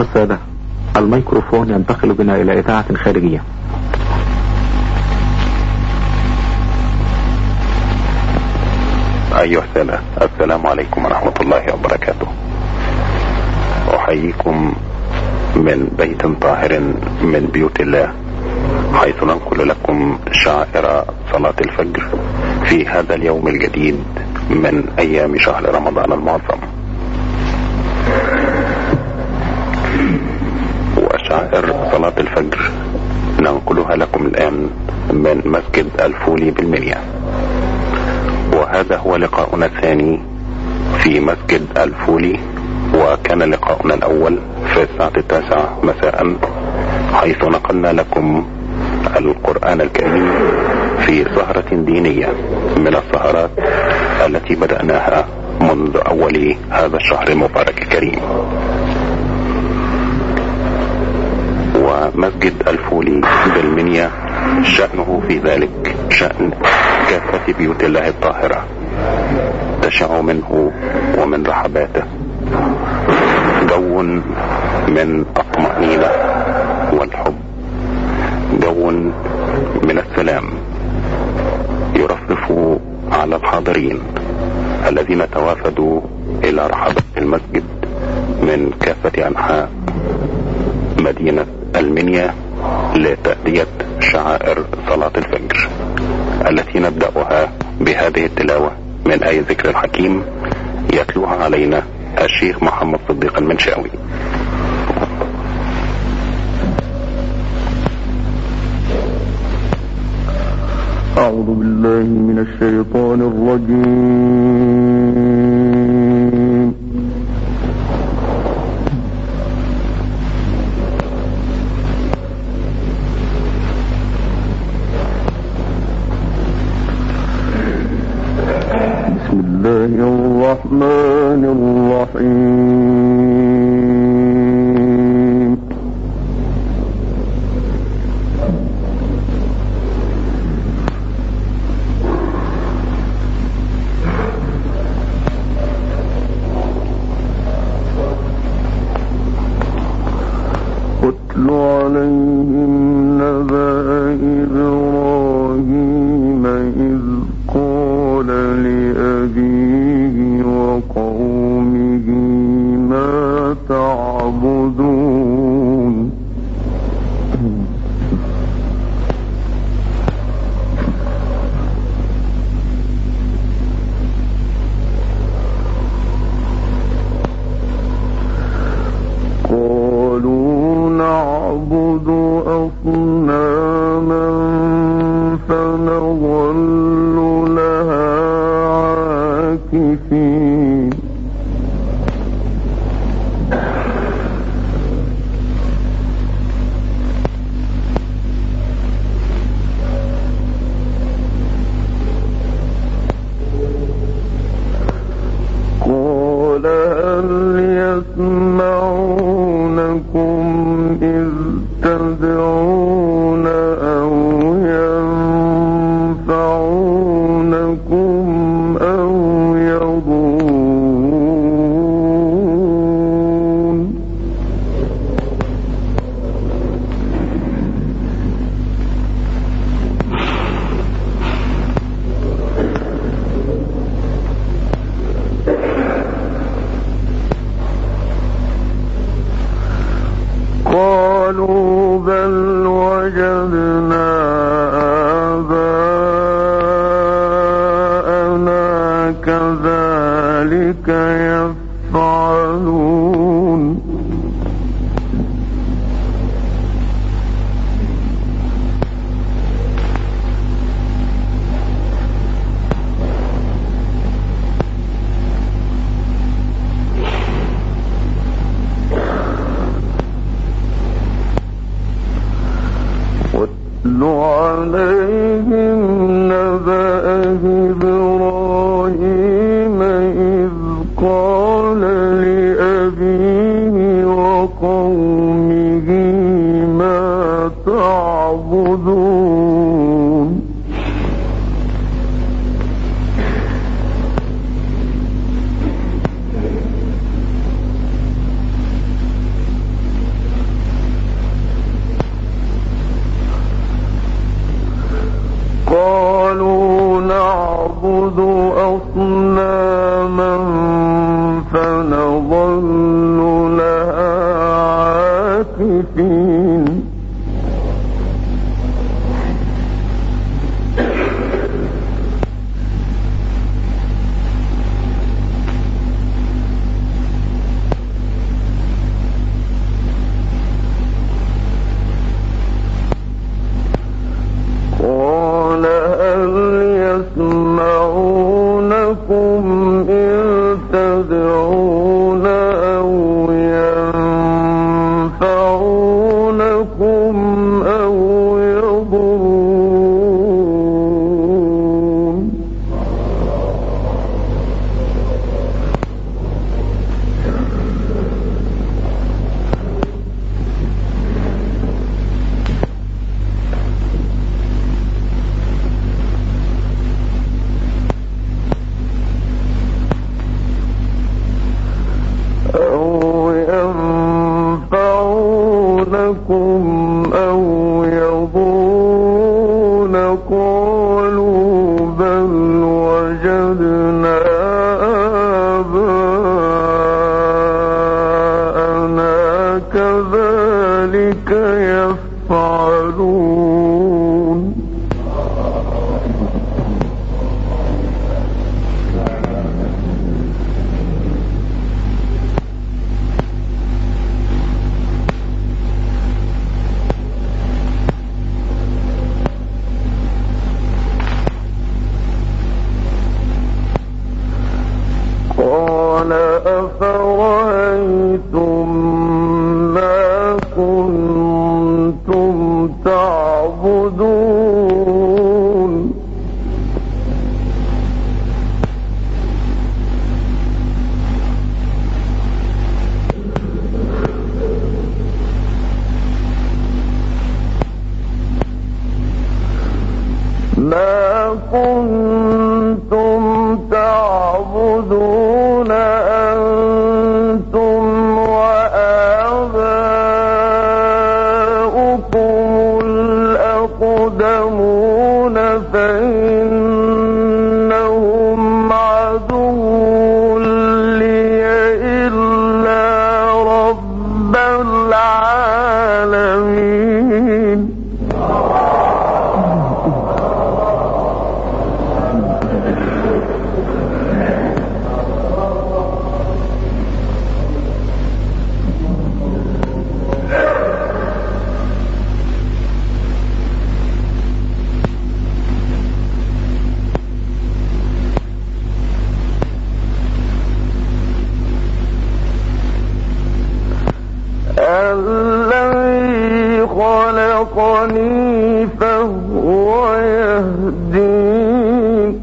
السادة، الميكروفون ينتقل بنا إلى إذاعة خارجية. أيها السادة، السلام عليكم ورحمة الله وبركاته. أحييكم من بيت طاهر من بيوت الله، حيث ننقل لكم شعائر صلاة الفجر في هذا اليوم الجديد من أيام شهر رمضان المعظم. وشعائر صلاة الفجر ننقلها لكم الآن من مسجد الفولي بالمنيا، وهذا هو لقاؤنا الثاني في مسجد الفولي. وكان لقاؤنا الأول في الساعة 9 مساء، حيث نقلنا لكم القرآن الكريم في سهرة دينية من السهرات التي بدأناها منذ أول هذا الشهر المبارك الكريم. ومسجد الفولي بالمنيا شأنه في ذلك شأن كافة بيوت الله الطاهرة، تشع منه ومن رحباته جو من الطمأنينة والحب، جو من السلام يرفرف على الحاضرين الذين توافدوا إلى رحبة المسجد من كافة أنحاء مدينة المنيا لتأدية شعائر صلاة الفجر، التي نبدأها بهذه التلاوة من آية ذكر الحكيم يتلوها علينا الشيخ محمد صديق المنشاوي. أعوذ بالله من الشيطان الرجيم. بسم الله الرحمن الرحيم. اتل عليهم نبأ إبراهيم إذ قال لأبيه وقومه ما تعبدون. قالوا نعبد أصناما فنظل لها عاكفين. قال هل يسمعونكم إذ تدعون أو ينفعونكم أو يضرون. قالوا بل وجدنا آباءنا كذلك يفعلون. واتل عليهم نبأ إبراهيم إذ قال لأبيه وقومه ما تعبدون. نعبد أصناما فنظل لها عاكفين قال هل يسمعونكم إذ تدعون أو ينفعونكم أو يضرون أو يضرون قالوا بل وجدنا آباءنا كذلك يفعلون قال أفرأيتم ما كنتم تعبدون ما كنتم تعبدون أنتم وآباؤكم الأقدمون فإنهم عدو لي إلا رب العالمين الذي خلقني فهو يهدين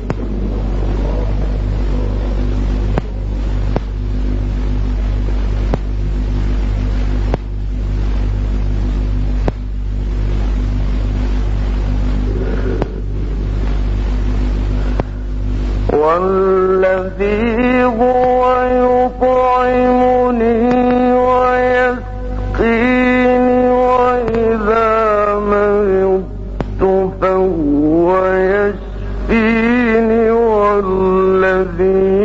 والذي هو يطعمني ويسقيني وإذا مرضت فهو يشفيني والذي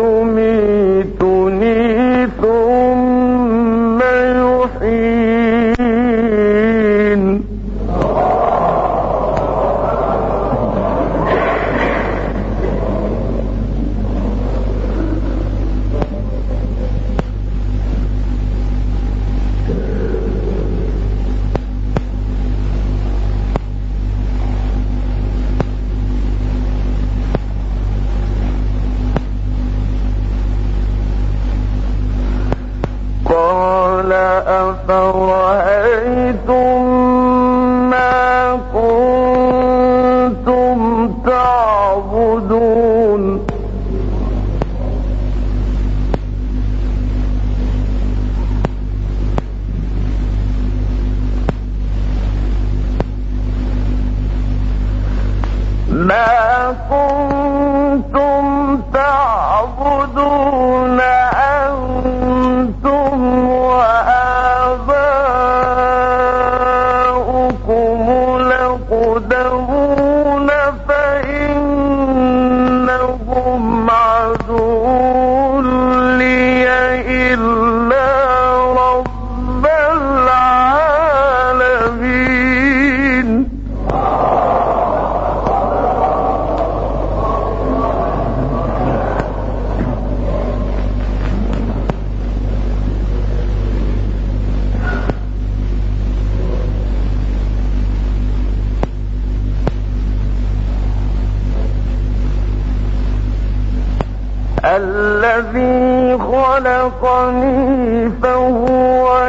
يميتني ثم يحيين قال أفرأيتم ما كنتم تعبدون ما كنتم تعبدون أنتم وآباؤكم الأقدمون فإنهم الذي خلقني فهو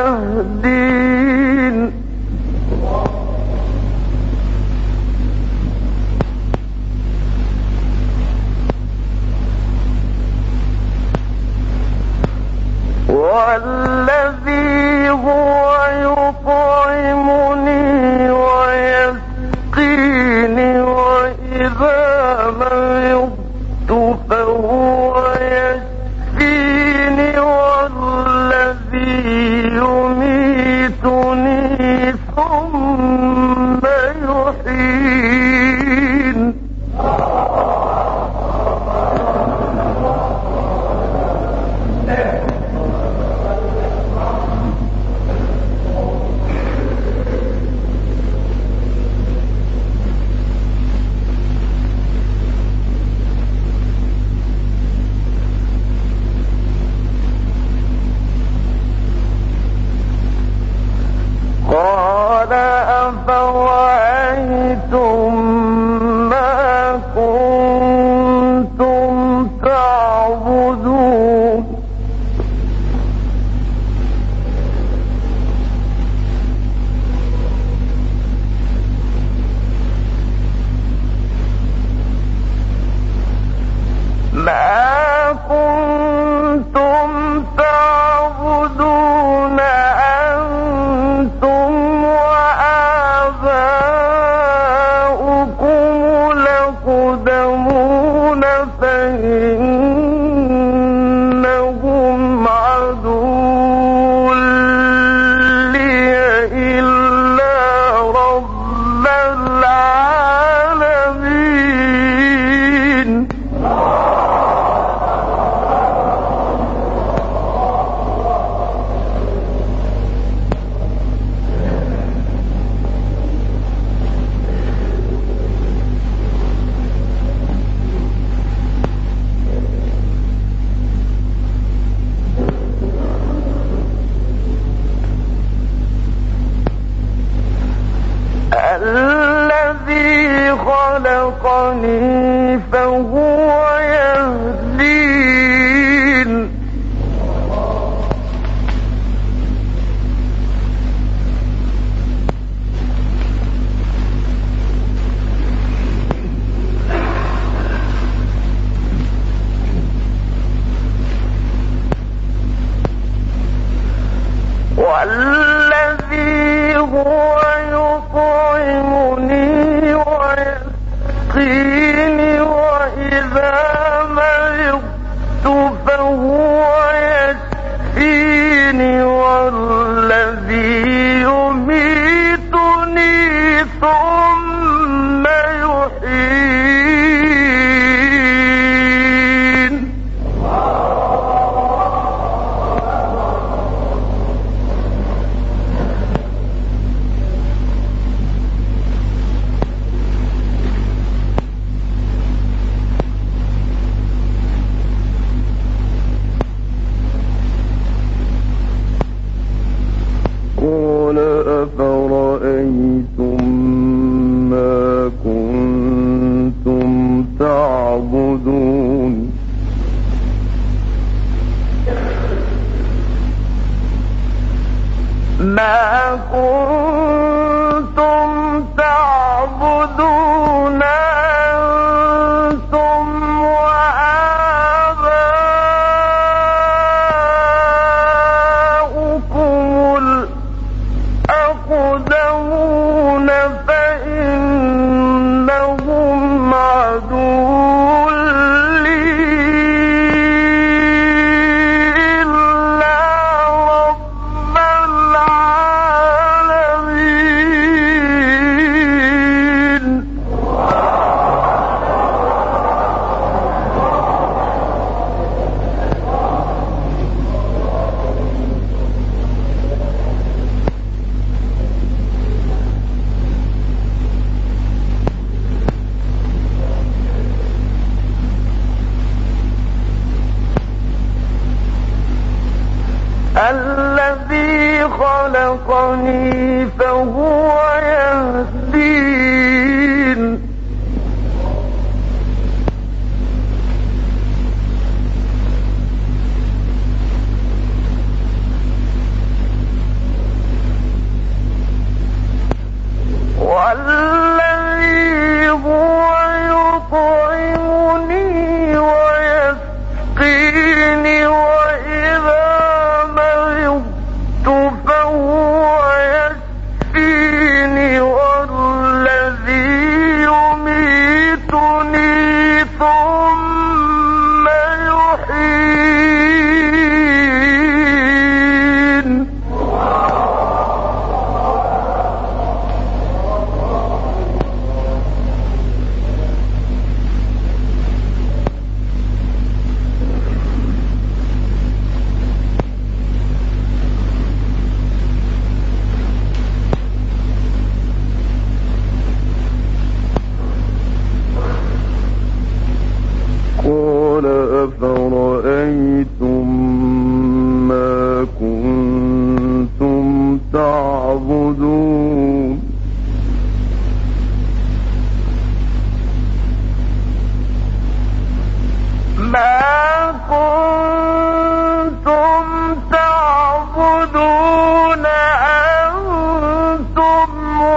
يهدين والذي هو يطعمني ويسقيني وإذا مرضت فهو يشفيني والذي يميتني ثم يحيين قال أفرأيتم ما كنتم تعبدون ما كنتم تعبدون أنتم وآباؤكم الأقدمون فإنهم عدو لي إلا رب العالمين الذي خلقني فهو يهدين والذي هو يطعمني ويسقيني وإذا مرضت فهو يشفيني والذي يميتني ثم يحيين قال أفرأيتم ما كنتم تعبدون ما كنتم تعبدون أنتم وآباؤكم الأقدمون فإنهم عدو لي إلا رب العالمين الذي خلقني فهو يهدين. أفرأيتم ما كنتم تعبدون ما كنتم تعبدون أنتم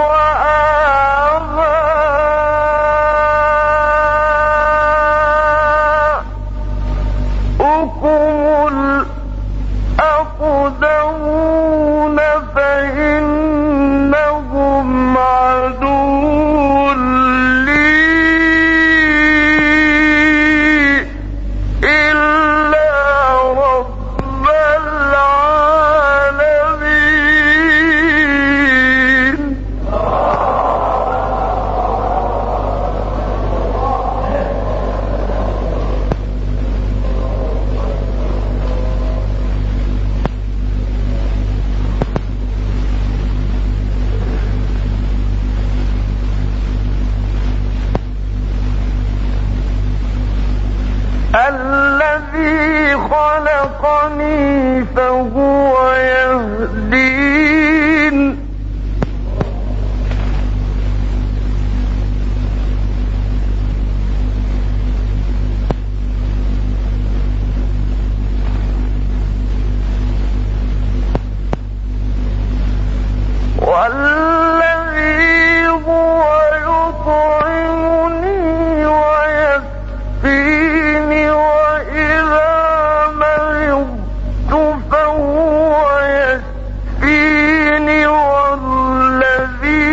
وآباؤكم الأقدمون فإنهم عدو لي إلا رب العالمين. الذي خلقني فهو يهدين والذي هو يطعمني ويسقيني وإذا مرضت فهو يشفيني والذي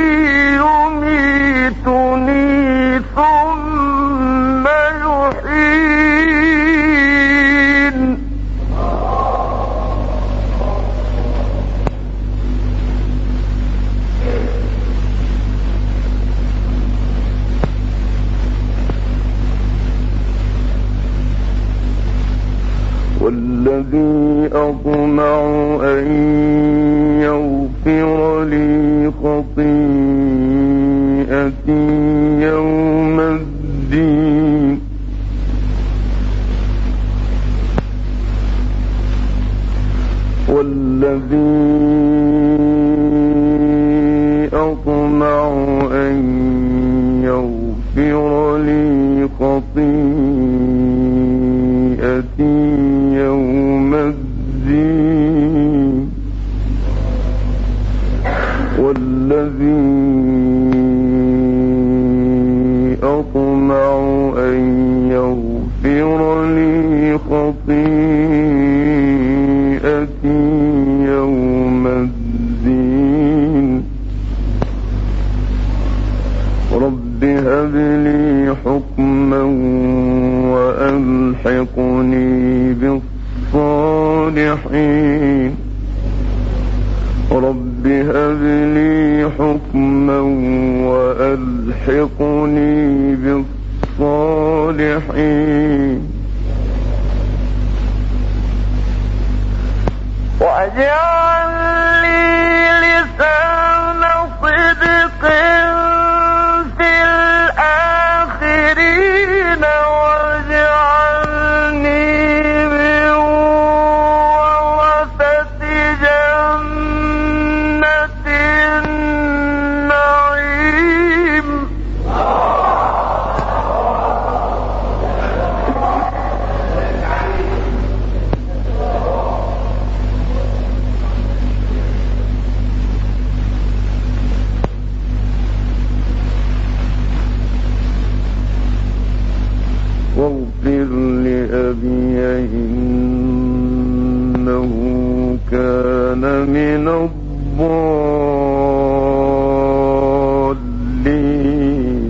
يميتني ثم يحيين. والذي أطمع أن يغفر لي خطيئتي يوم الدين والذي أطمع أن يغفر لي خطيئتي يوم الدين والذي أطمع أن يغفر لي خطيئتي يوم الدين رب هب لي حكما وألحقني بالصالحين رب هب لي حكما وألحقني بالصالحين واجعل لي لسان صدق في الآخرين واجعلني من ورثة جنة النعيم. واغفر لأبي إنه كان من الضالين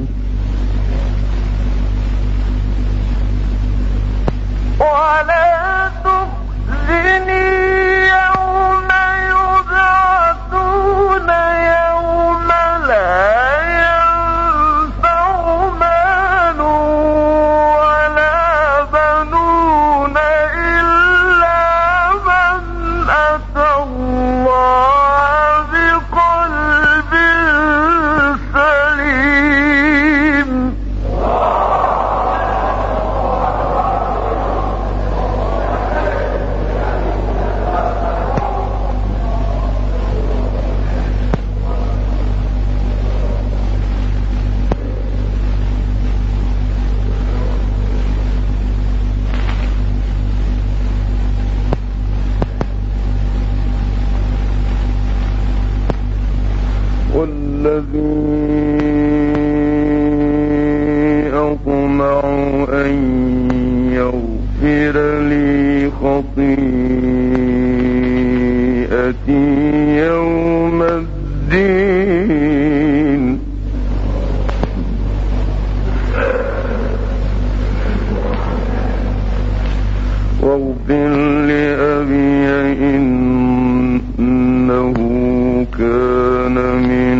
ولا تخزني يوم يبعثون يوم لا ينفع مال ولا بنون إلا من أتى الله الذي أطمع أن يغفر لي خطيئتي يوم الدين واغفر لأبي إنه كان من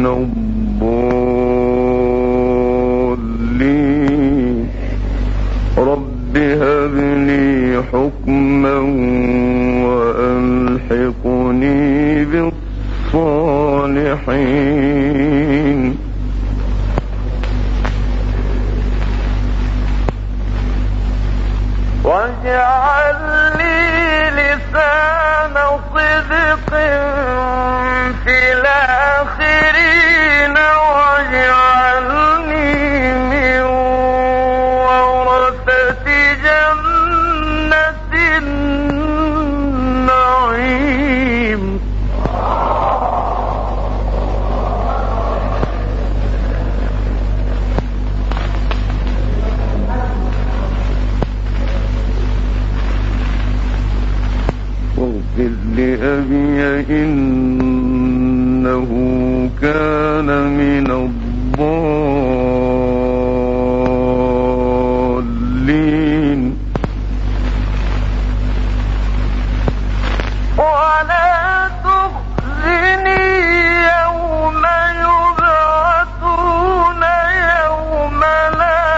الضالين رب هب لي حكما وألحقني بالصالحين واجعل لي لسان صدق في الآخرين واجعلني من ورثة جنة النعيم واغفر لأبي إنه كان من الضالين ولا تخزني يوم يبعثون يوم لا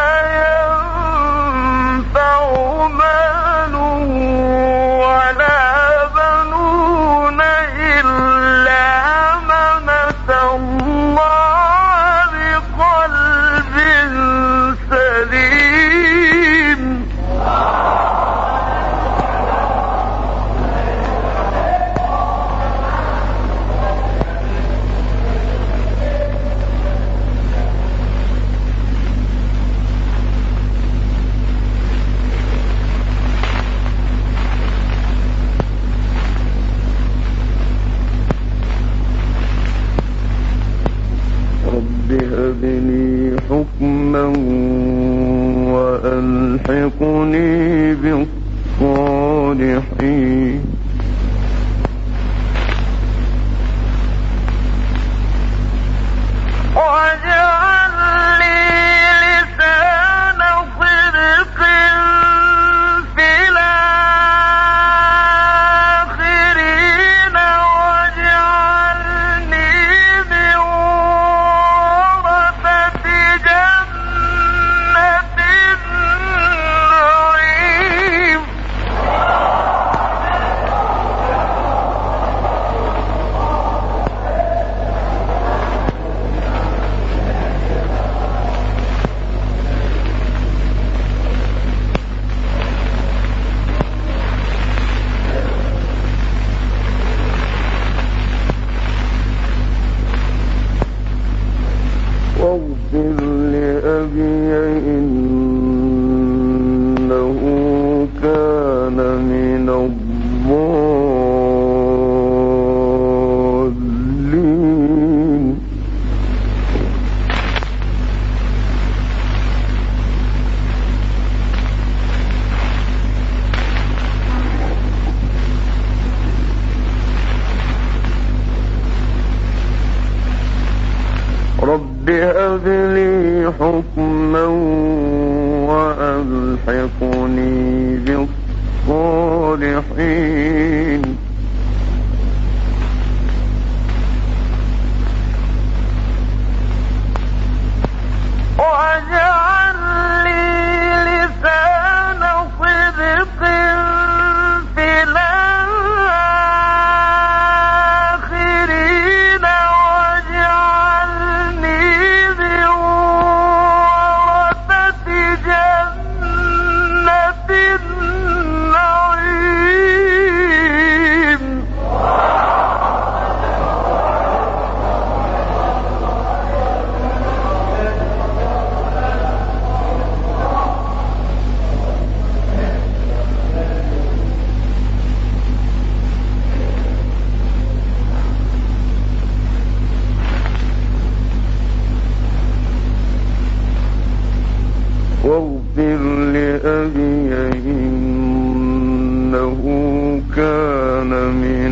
ينفع مال ولا بنون إلا من أتى الله بقلب سليم رب هب لي حكما وألحقني بالصالحين واجعل لي لسان صدق في الآخرين واجعلني من ورثة جنة النعيم واغفر لأبي إنه كان من الضالين رب هب لي حكما وألحقني بالصالحين واجعل لي لسان صدق في الآخرين واجعلني من ورثة جنة النعيم واغفر لأبي إنه كان من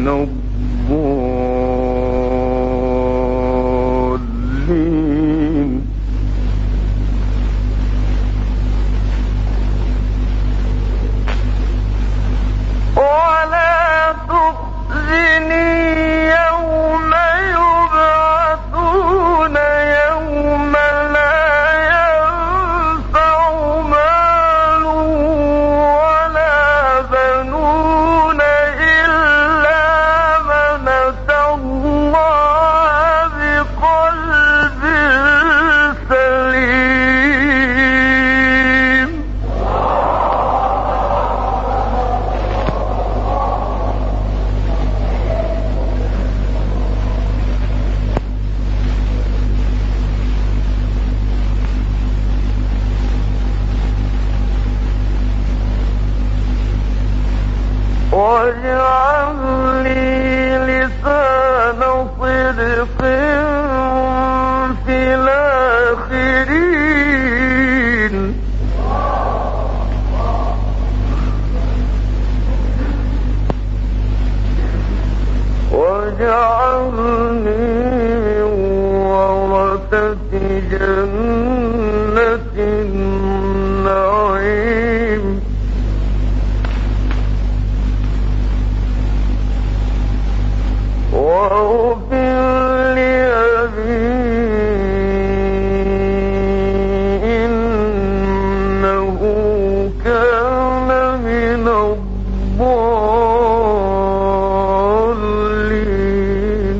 الضالين ولا تخزني يوم يبعثون يوم لا ينفع مال ولا بنون إلا من أتى الله بقلب سليم واجعل لي لسان صدق في الآخرين واجعلني من ورثة جنة النعيم واغفر لأبي إنه كان من الضالين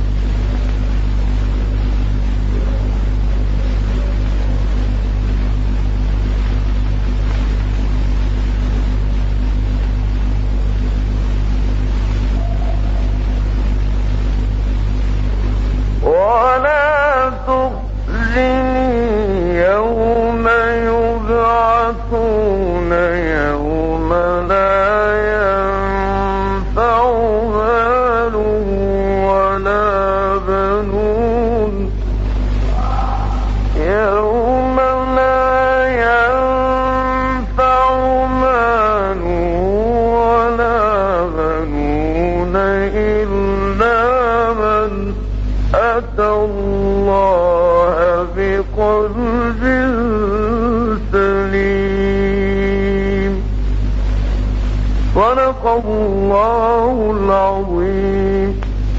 ولا تخزني يوم يبعثون يوم لا ينفع مال ولا بنون يوم لا ينفع مال ولا بنون إلا من أتى الله بقلب سليم صدق الله العظيم.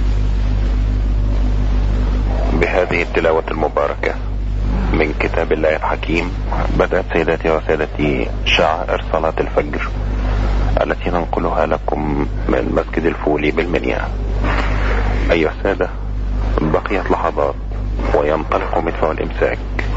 بهذه التلاوة المباركة من كتاب الله الحكيم بدأت سيداتي وسادتي شعائر صلاة الفجر التي ننقلها لكم من مسجد الفولي بالمنيا. أيها السادة، بقيت لحظات وينطلق مدفع الإمساك.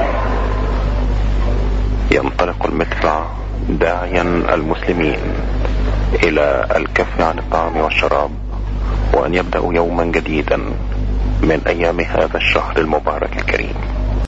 ينطلق المدفع داعيا المسلمين إلى الكف عن الطعام والشراب وأن يبدأوا يوما جديدا من أيام هذا الشهر المبارك الكريم.